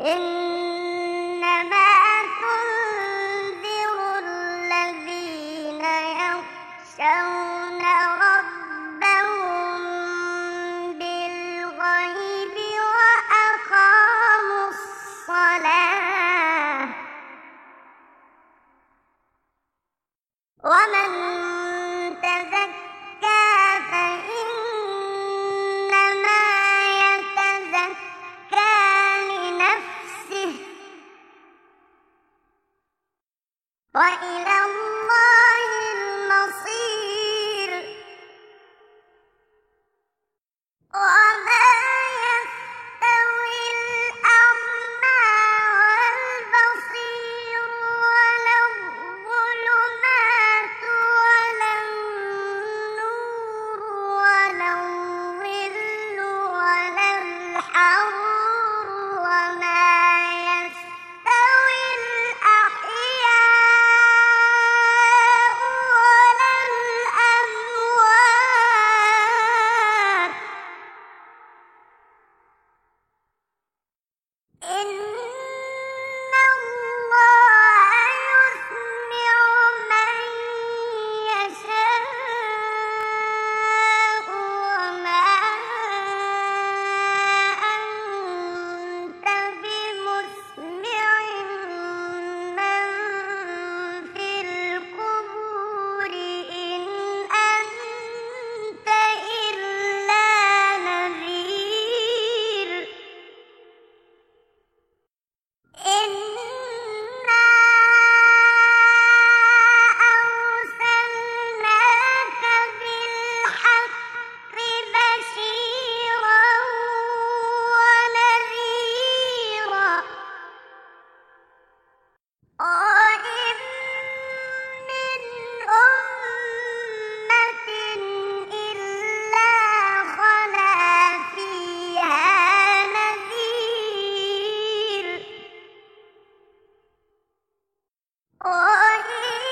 إنما تنذر الذين يخشون ربهم بالغيب وأقاموا الصلاة ومن تزكى فإنما يتزكى لنفسه وإلى الله المصير وما يستوي الأعمى والبصير ولا الظلمات ولا النور ولا الظل ولا الحرور وما يستوي الأحياء ولا الأموات إن الله يسمع من يشاء وما أنت بمسمع من في القبور إن أنت إلا نذير إنا أرسلناك بالحق بشيرا ونذيرا وإن من أمة إلا خلا فيها نذير وإن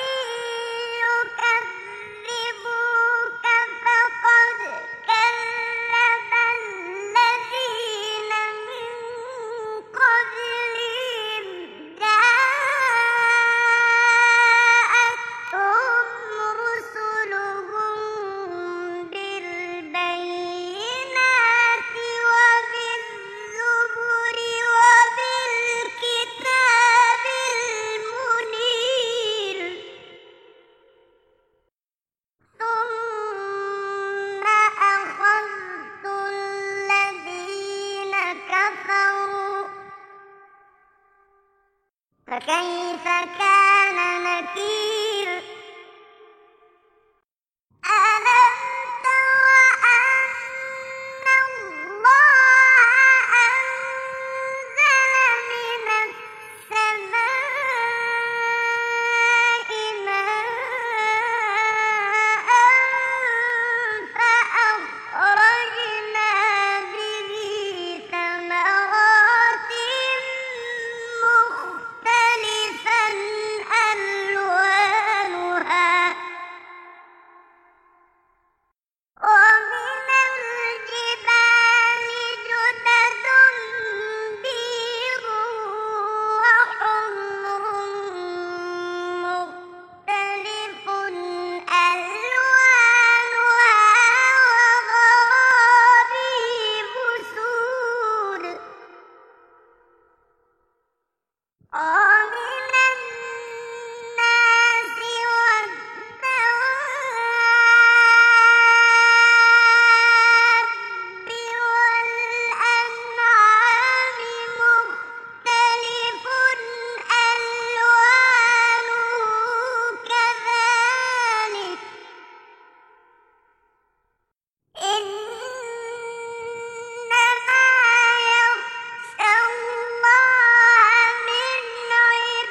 يكذبوك فقد كذب الذين من قبلهم جاءتهم رسلهم بالبينات وبالزبر وبالكتاب المنير ثم أخذت الذين كفروا فكيف كان نكير ألم تر أن الله أنزل من السماء ماء فأخرجنا به ثمرات مختلفا ألوانها ومن الجبال جدد بيض وحمر مختلف ألوانها وغرابيب سود ومن الناس والدواب والأنعام مختلف ألوانه كذلك إنما يخشى الله من عباده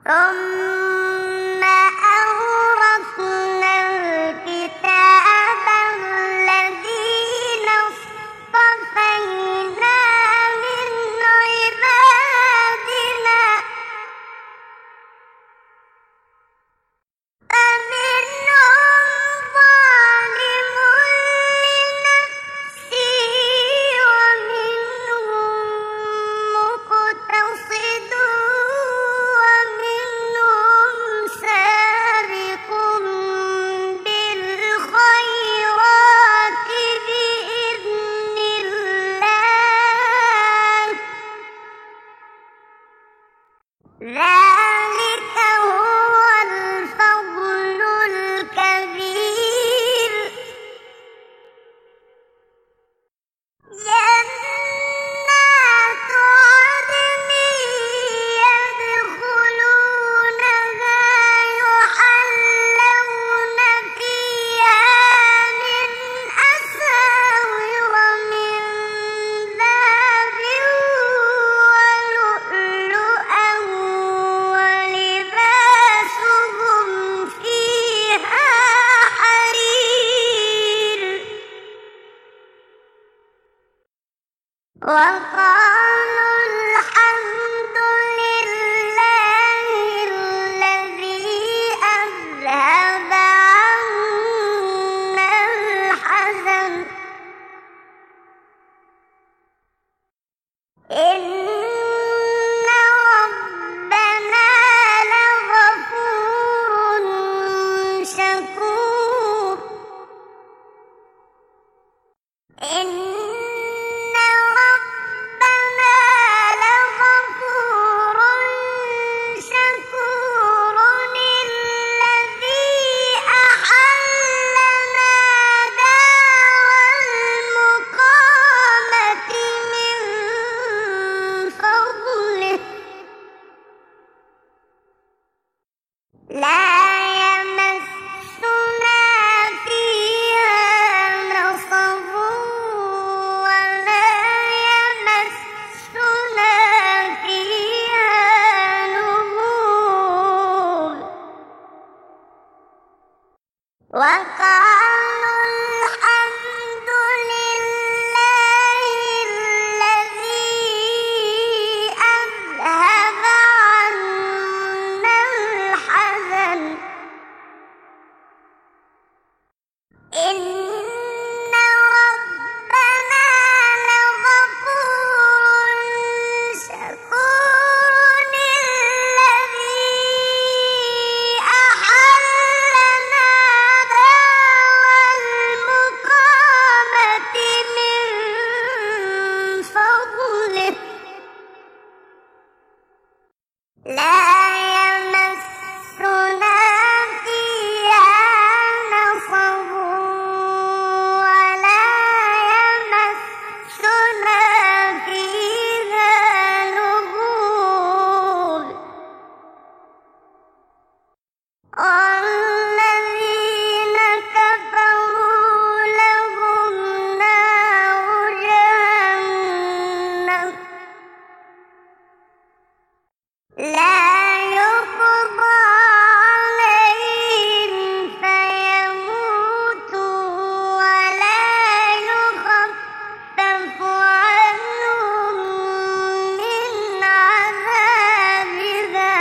ثم أورثنا الكتاب الذين اصطفينا من عبادنا فمنهم ظالم لنفسه ومنهم مقتصد ومنهم سابق بالخيرات بإذن الله ذلك هو الفضل الكبير جنات عدن يدخلونها يحلون فيها من أساور من ذهب ولؤلؤا ولباسهم فيها حرير وقالوا الحمد لله الذي أذهب عنا الحزن إن ربنا لغفور شكور إن ربنا لغفور شكور الذي أحلنا دار المقامة من فضله لا يمسنا فيها نصب ولا يمسنا فيها لغوب وقالوا الحمد لله الذي أذهب عنا الحزن إن ربنا لغفور شكور الذي أحلنا دار المقامة من فضله لا يمسنا فيها نصب ولا يمسنا فيها لغوب والذين كفروا لهم نار جهنم لا يقضى عليهم فيموتوا ولا يخفف عنهم من عذابها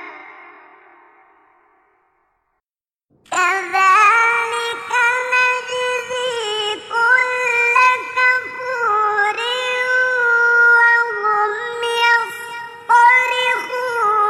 كذلك نجزي كل كفور وهم يصطرخون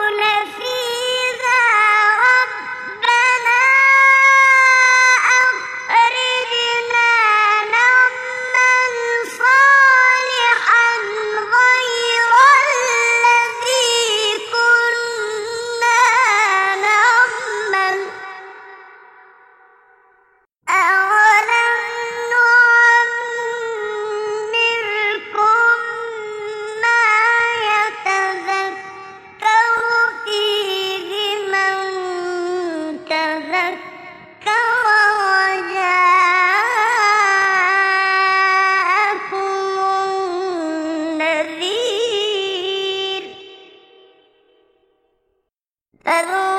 فذوقوا